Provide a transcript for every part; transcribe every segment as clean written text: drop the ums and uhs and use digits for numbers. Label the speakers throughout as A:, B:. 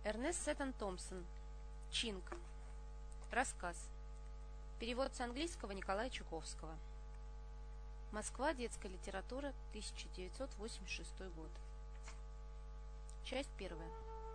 A: Эрнест Сеттон Томпсон. Чинк. Рассказ. Перевод с английского Николая Чуковского. Москва. Детская литература. 1986 год. Часть первая.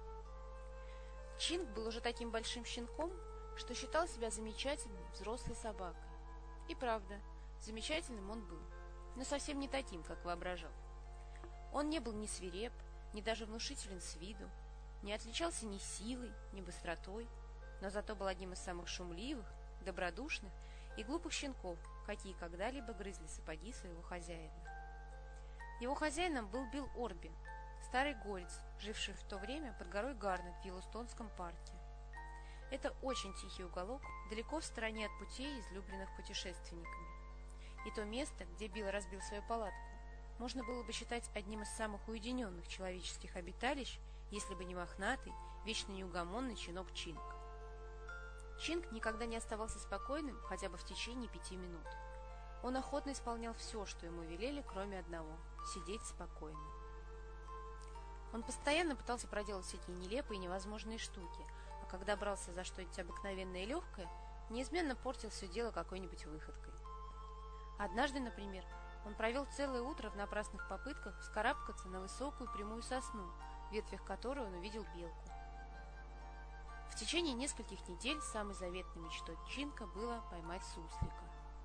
A: Чинк был уже таким большим щенком, что считал себя замечательной взрослой собакой. И правда, замечательным он был, но совсем не таким, как воображал. Он не был ни свиреп, ни даже внушителен с виду, не отличался ни силой, ни быстротой, но зато был одним из самых шумливых, добродушных и глупых щенков, какие когда-либо грызли сапоги своего хозяина. Его хозяином был Билл Орби, старый горец, живший в то время под горой Гарнет в Йеллоустонском парке. Это очень тихий уголок, далеко в стороне от путей, излюбленных путешественниками. И то место, где Билл разбил свою палатку, можно было бы считать одним из самых уединенных человеческих обиталищ, если бы не мохнатый, вечно неугомонный щенок Чинк. Чинк никогда не оставался спокойным хотя бы в течение 5 минут. Он охотно исполнял все, что ему велели, кроме одного – сидеть спокойно. Он постоянно пытался проделать всякие нелепые и невозможные штуки, а когда брался за что-нибудь обыкновенное и легкое, неизменно портил все дело какой-нибудь выходкой. Однажды, например, он провел целое утро в напрасных попытках вскарабкаться на высокую прямую сосну, в ветвях которой он увидел белку. В течение нескольких недель самой заветной мечтой Чинка было поймать суслика.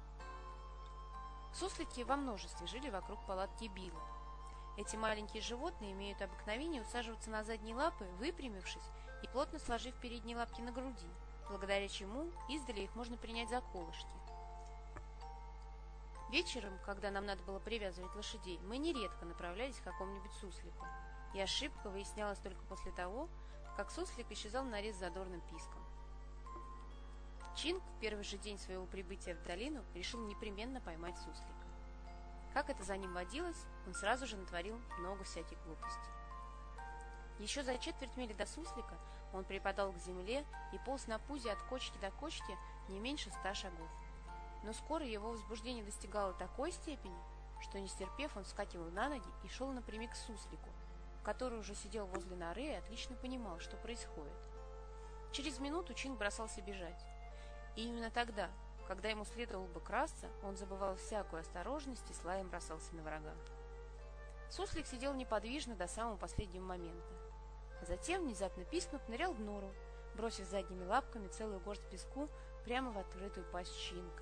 A: Суслики во множестве жили вокруг палатки Билла. Эти маленькие животные имеют обыкновение усаживаться на задние лапы, выпрямившись и плотно сложив передние лапки на груди, благодаря чему издали их можно принять за колышки. Вечером, когда нам надо было привязывать лошадей, мы нередко направлялись к какому-нибудь суслику, и ошибка выяснялась только после того, как суслик исчезал в норе с задорным писком. Чинк в первый же день своего прибытия в долину решил непременно поймать суслика. Как это за ним водилось, он сразу же натворил много всяких глупостей. Еще за четверть мили до суслика он припадал к земле и полз на пузе от кочки до кочки не меньше 100 шагов. Но скоро его возбуждение достигало такой степени, что, не стерпев, он вскакивал на ноги и шел напрямик к суслику, который уже сидел возле норы и отлично понимал, что происходит. Через минуту Чинк бросался бежать. И именно тогда, когда ему следовало бы красться, он забывал всякую осторожность и с лаем бросался на врага. Суслик сидел неподвижно до самого последнего момента. А затем, внезапно пискнув, нырял в нору, бросив задними лапками целую горсть песку прямо в открытую пасть Чинка.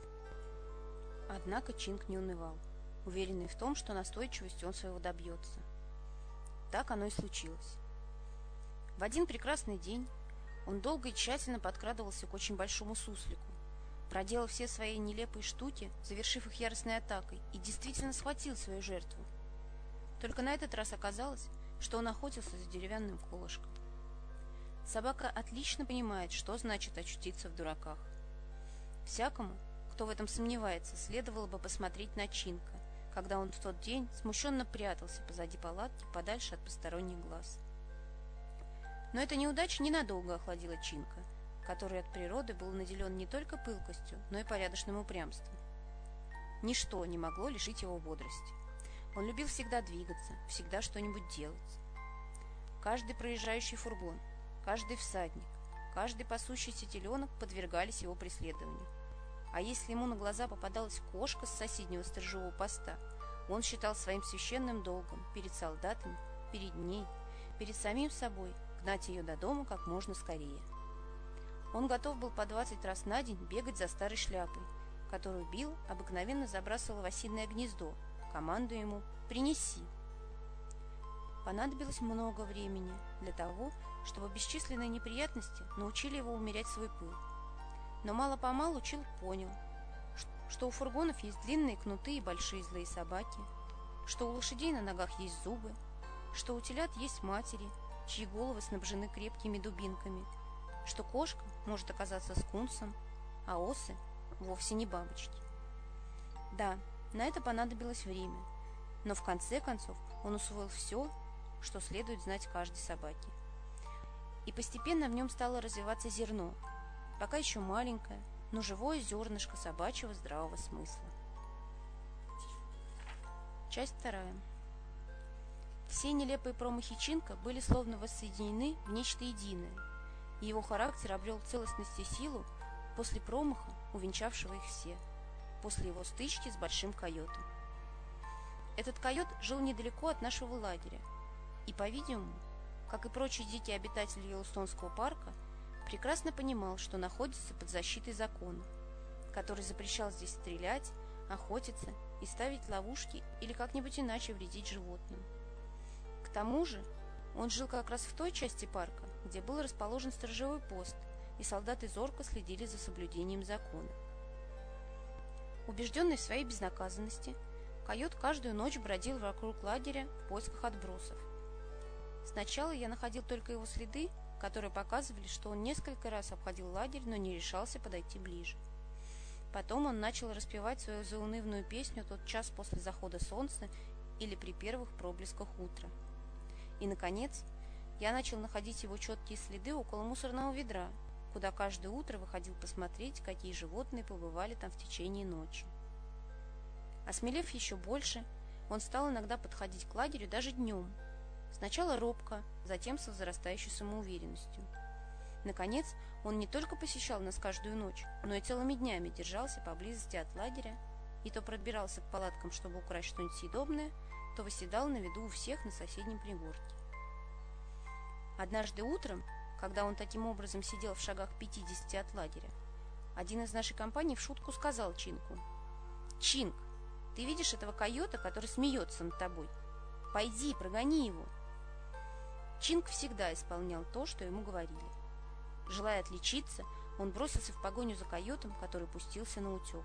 A: Однако Чинк не унывал, уверенный в том, что настойчивостью он своего добьется. Так оно и случилось. В один прекрасный день он долго и тщательно подкрадывался к очень большому суслику, проделал все свои нелепые штуки, завершив их яростной атакой, и действительно схватил свою жертву. Только на этот раз оказалось, что он охотился за деревянным колышком. Собака отлично понимает, что значит очутиться в дураках. Всякому, кто в этом сомневается, следовало бы посмотреть на Чинка, когда он в тот день смущенно прятался позади палатки, подальше от посторонних глаз. Но эта неудача ненадолго охладила Чинка, который от природы был наделен не только пылкостью, но и порядочным упрямством. Ничто не могло лишить его бодрости. Он любил всегда двигаться, всегда что-нибудь делать. Каждый проезжающий фургон, каждый всадник, каждый пасущийся теленок подвергались его преследованию. А если ему на глаза попадалась кошка с соседнего сторожевого поста, он считал своим священным долгом перед солдатами, перед ней, перед самим собой гнать ее до дома как можно скорее. Он готов был по 20 раз на день бегать за старой шляпой, которую Билл обыкновенно забрасывал в осиное гнездо, командуя ему «принеси». Понадобилось много времени для того, чтобы бесчисленные неприятности научили его умерять свой пыл. Но мало-помалу Чинк понял, что у фургонов есть длинные кнуты и большие злые собаки, что у лошадей на ногах есть зубы, что у телят есть матери, чьи головы снабжены крепкими дубинками, что кошка может оказаться скунсом, а осы вовсе не бабочки. Да, на это понадобилось время, но в конце концов он усвоил все, что следует знать каждой собаке. И постепенно в нем стало развиваться зерно, пока еще маленькое, но живое зернышко собачьего здравого смысла. Часть вторая. Все нелепые промахи Чинка были словно воссоединены в нечто единое, и его характер обрел целостность и силу после промаха, увенчавшего их все, после его стычки с Большим койотом. Этот койот жил недалеко от нашего лагеря и, по-видимому, как и прочие дикие обитатели Йеллоустонского парка, прекрасно понимал, что находится под защитой закона, который запрещал здесь стрелять, охотиться и ставить ловушки или как-нибудь иначе вредить животным. К тому же он жил как раз в той части парка, где был расположен сторожевой пост, и солдаты зорко следили за соблюдением закона. Убежденный в своей безнаказанности, койот каждую ночь бродил вокруг лагеря в поисках отбросов. Сначала я находил только его следы, которые показывали, что он несколько раз обходил лагерь, но не решался подойти ближе. Потом он начал распевать свою заунывную песню тот час после захода солнца или при первых проблесках утра. И, наконец, я начал находить его четкие следы около мусорного ведра, куда каждое утро выходил посмотреть, какие животные побывали там в течение ночи. Осмелев еще больше, он стал иногда подходить к лагерю даже днем. Сначала робко, затем со возрастающей самоуверенностью. Наконец, он не только посещал нас каждую ночь, но и целыми днями держался поблизости от лагеря и то пробирался к палаткам, чтобы украсть что-нибудь съедобное, то восседал на виду у всех на соседнем пригорке. Однажды утром, когда он таким образом сидел в шагах 50 от лагеря, один из нашей компании в шутку сказал Чинку: «Чинк, ты видишь этого койота, который смеется над тобой? Пойди, прогони его». Чинк всегда исполнял то, что ему говорили. Желая отличиться, он бросился в погоню за койотом, который пустился на утек.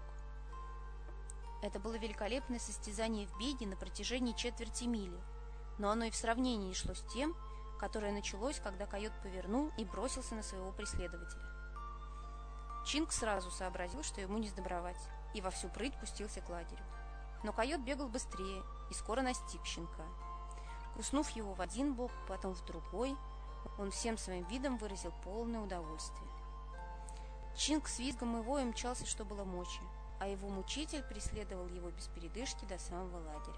A: Это было великолепное состязание в беге на протяжении четверти мили, но оно и в сравнении не шло с тем, которое началось, когда койот повернул и бросился на своего преследователя. Чинк сразу сообразил, что ему не сдобровать, и во всю прыть пустился к лагерю. Но койот бегал быстрее и скоро настиг щенка. Куснув его в один бок, потом в другой, он всем своим видом выразил полное удовольствие. Чинк с визгом и воем мчался, что было мочи, а его мучитель преследовал его без передышки до самого лагеря.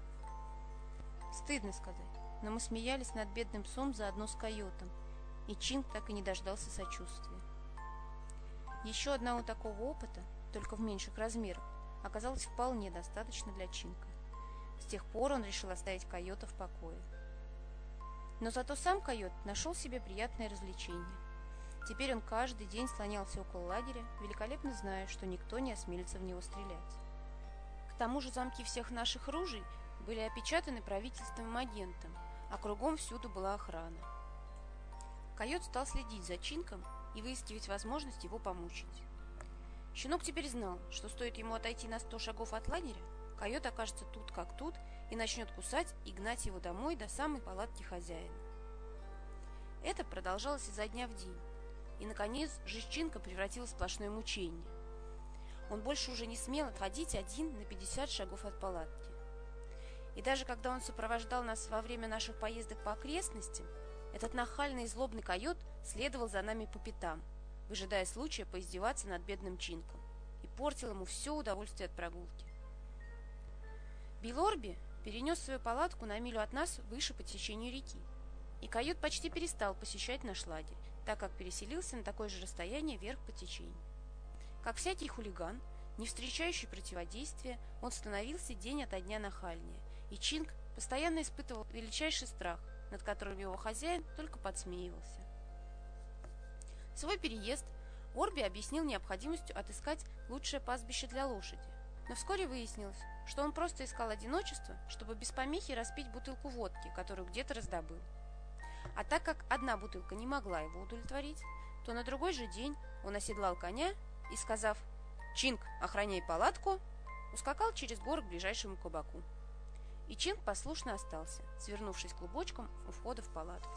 A: Стыдно сказать, но мы смеялись над бедным псом заодно с койотом, и Чинк так и не дождался сочувствия. Еще одного такого опыта, только в меньших размерах, оказалось вполне достаточно для Чинка. С тех пор он решил оставить койота в покое. Но зато сам койот нашел себе приятное развлечение. Теперь он каждый день слонялся около лагеря, великолепно зная, что никто не осмелится в него стрелять. К тому же замки всех наших ружей были опечатаны правительственным агентом, а кругом всюду была охрана. Койот стал следить за Чинком и выискивать возможность его помучить. Щенок теперь знал, что стоит ему отойти на 100 шагов от лагеря, койот окажется тут как тут и начнет кусать и гнать его домой до самой палатки хозяина. Это продолжалось изо дня в день, и, наконец, жизнь Чинка превратилась в сплошное мучение. Он больше уже не смел отходить один на 50 шагов от палатки. И даже когда он сопровождал нас во время наших поездок по окрестностям, этот нахальный и злобный койот следовал за нами по пятам, выжидая случая поиздеваться над бедным Чинком, и портил ему все удовольствие от прогулки. Билл Орби перенес свою палатку на милю от нас выше по течению реки, и койот почти перестал посещать наш лагерь, так как переселился на такое же расстояние вверх по течению. Как всякий хулиган, не встречающий противодействия, он становился день ото дня нахальнее, и Чинк постоянно испытывал величайший страх, над которым его хозяин только подсмеивался. Свой переезд Орби объяснил необходимостью отыскать лучшее пастбище для лошади, но вскоре выяснилось, что он просто искал одиночество, чтобы без помехи распить бутылку водки, которую где-то раздобыл. А так как одна бутылка не могла его удовлетворить, то на другой же день он оседлал коня и, сказав «Чинк, охраняй палатку», ускакал через горы к ближайшему кабаку. И Чинк послушно остался, свернувшись клубочком у входа в палатку.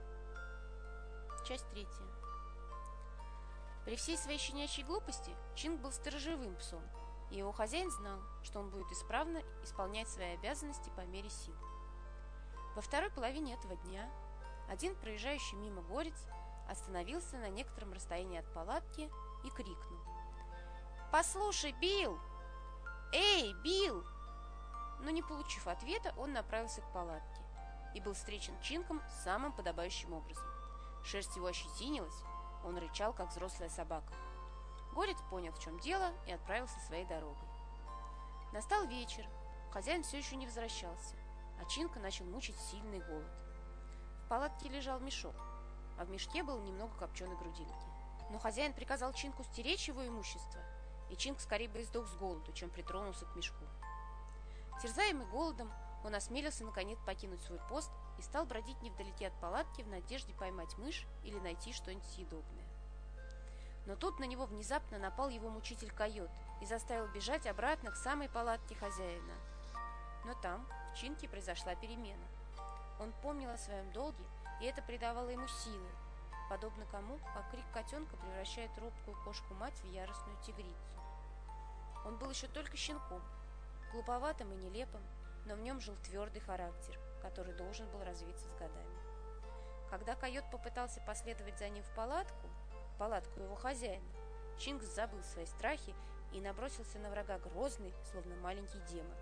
A: Часть 3. При всей своей щенячьей глупости Чинк был сторожевым псом, и его хозяин знал, что он будет исправно исполнять свои обязанности по мере сил. Во второй половине этого дня один проезжающий мимо горец остановился на некотором расстоянии от палатки и крикнул: «Послушай, Билл! Эй, Билл!» Но не получив ответа, он направился к палатке. и был встречен Чинком самым подобающим образом. Шерсть его ощетинилась, он рычал, как взрослая собака. Горец понял, в чем дело, и отправился своей дорогой. Настал вечер, хозяин все еще не возвращался, а Чинка начал мучить сильный голод. В палатке лежал мешок, а в мешке было немного копченой грудинки. Но хозяин приказал Чинку стеречь его имущество, и Чинк скорее бы издох с голоду, чем притронулся к мешку. Терзаемый голодом, он осмелился наконец покинуть свой пост и стал бродить невдалеке от палатки в надежде поймать мышь или найти что-нибудь съедобное. Но тут на него внезапно напал его мучитель койот и заставил бежать обратно к самой палатке хозяина. Но там в Чинке произошла перемена. Он помнил о своем долге, и это придавало ему силы, подобно кому, как крик котенка превращает робкую кошку-мать в яростную тигрицу. Он был еще только щенком, глуповатым и нелепым, но в нем жил твердый характер, который должен был развиться с годами. Когда койот попытался последовать за ним в палатку его хозяина, Чинк забыл свои страхи и набросился на врага грозный, словно маленький демон.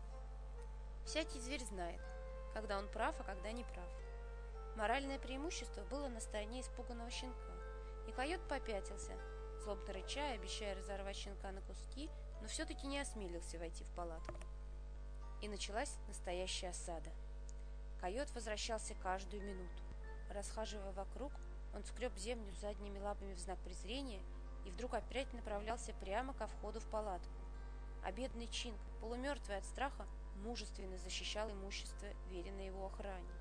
A: Всякий зверь знает, когда он прав, а когда не прав. Моральное преимущество было на стороне испуганного щенка, и койот попятился, злобно рыча и обещая разорвать щенка на куски, но все-таки не осмелился войти в палатку. И началась настоящая осада. Койот возвращался каждую минуту. Расхаживая вокруг, он скреб землю задними лапами в знак презрения и вдруг опять направлялся прямо ко входу в палатку. А бедный Чинк, полумертвый от страха, мужественно защищал имущество, веренное его охране.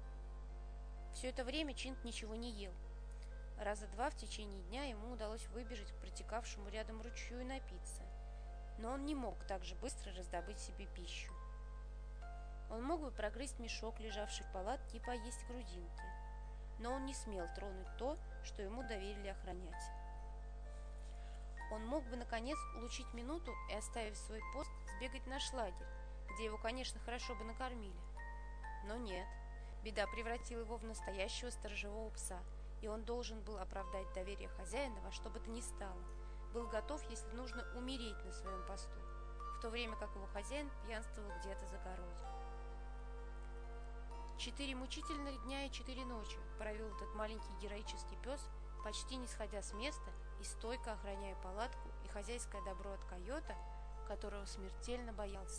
A: Все это время Чинк ничего не ел. Раза два в течение дня ему удалось выбежать к протекавшему рядом ручью и напиться, но он не мог так же быстро раздобыть себе пищу. Он мог бы прогрызть мешок, лежавший в палатке, и поесть грудинки, но он не смел тронуть то, что ему доверили охранять. Он мог бы, наконец, улучшить минуту и, оставив свой пост, сбегать в наш лагерь, где его, конечно, хорошо бы накормили. Но нет, беда превратила его в настоящего сторожевого пса, и он должен был оправдать доверие хозяина во что бы то ни стало, был готов, если нужно, умереть на своем посту, в то время как его хозяин пьянствовал где-то за горой. 4 мучительных дня и 4 ночи провел этот маленький героический пес, почти не сходя с места и стойко охраняя палатку и хозяйское добро от койота, которого смертельно боялся.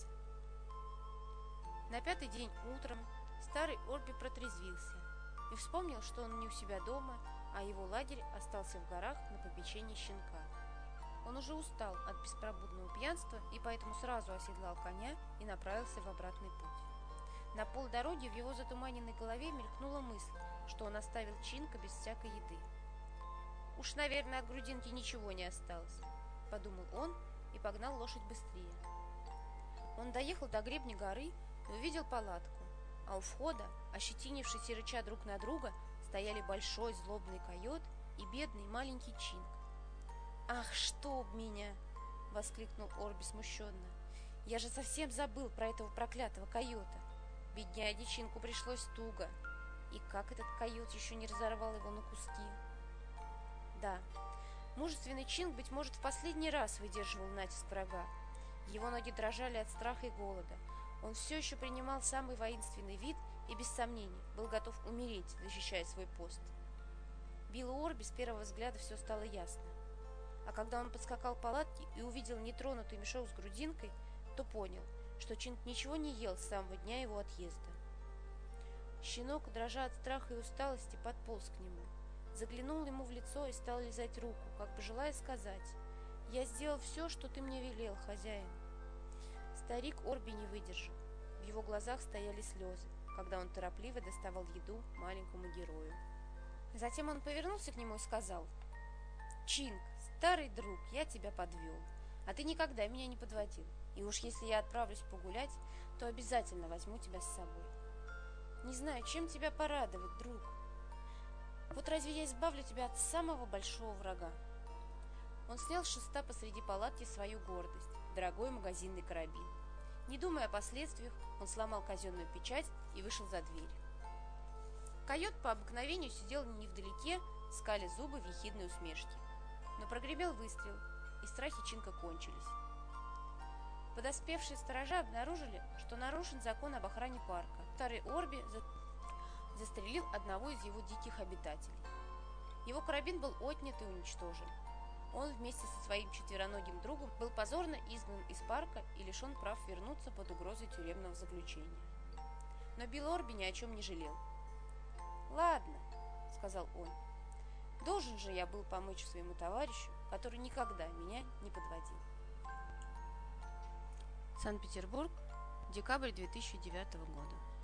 A: На 5-й день утром старый Орби протрезвился и вспомнил, что он не у себя дома, а его лагерь остался в горах на попечении щенка. Он уже устал от беспробудного пьянства и поэтому сразу оседлал коня и направился в обратный путь. На полдороги в его затуманенной голове мелькнула мысль, что он оставил Чинка без всякой еды. «Уж, наверное, от грудинки ничего не осталось», — подумал он и погнал лошадь быстрее. Он доехал до гребня горы и увидел палатку, а у входа, ощетинившись и рыча друг на друга, стояли большой злобный койот и бедный маленький Чинк. «Ах, чтоб меня!» — воскликнул Орби смущенно. «Я же совсем забыл про этого проклятого койота. Бедняге Чинку пришлось туго. И как этот койот еще не разорвал его на куски?» Да, мужественный Чинк, быть может, в последний раз выдерживал натиск врага. Его ноги дрожали от страха и голода. Он все еще принимал самый воинственный вид и, без сомнений, был готов умереть, защищая свой пост. Биллу Орби с первого взгляда все стало ясно. А когда он подскакал к палатке и увидел нетронутый мешок с грудинкой, то понял, что Чинк ничего не ел с самого дня его отъезда. Щенок, дрожа от страха и усталости, подполз к нему, заглянул ему в лицо и стал лизать руку, как бы желая сказать: «Я сделал все, что ты мне велел, хозяин». Старик Орби не выдержал. В его глазах стояли слезы, когда он торопливо доставал еду маленькому герою. Затем он повернулся к нему и сказал: «Чинк, старый друг, я тебя подвел, а ты никогда меня не подводил. И уж если я отправлюсь погулять, то обязательно возьму тебя с собой. Не знаю, чем тебя порадовать, друг. Вот разве я избавлю тебя от самого большого врага?» Он снял с шеста посреди палатки свою гордость, дорогой магазинный карабин. Не думая о последствиях, он сломал казенную печать и вышел за дверь. Койот по обыкновению сидел невдалеке, скаля зубы в ехидной усмешке. Но прогремел выстрел, и страхи Чинка кончились. Подоспевшие сторожа обнаружили, что нарушен закон об охране парка. Старый Орби застрелил одного из его диких обитателей. Его карабин был отнят и уничтожен. Он вместе со своим четвероногим другом был позорно изгнан из парка и лишен прав вернуться под угрозой тюремного заключения. Но Билл Орби ни о чем не жалел. «Ладно», — сказал он, — «должен же я был помочь своему товарищу, который никогда меня не подводил». Санкт-Петербург, декабрь 2009 года.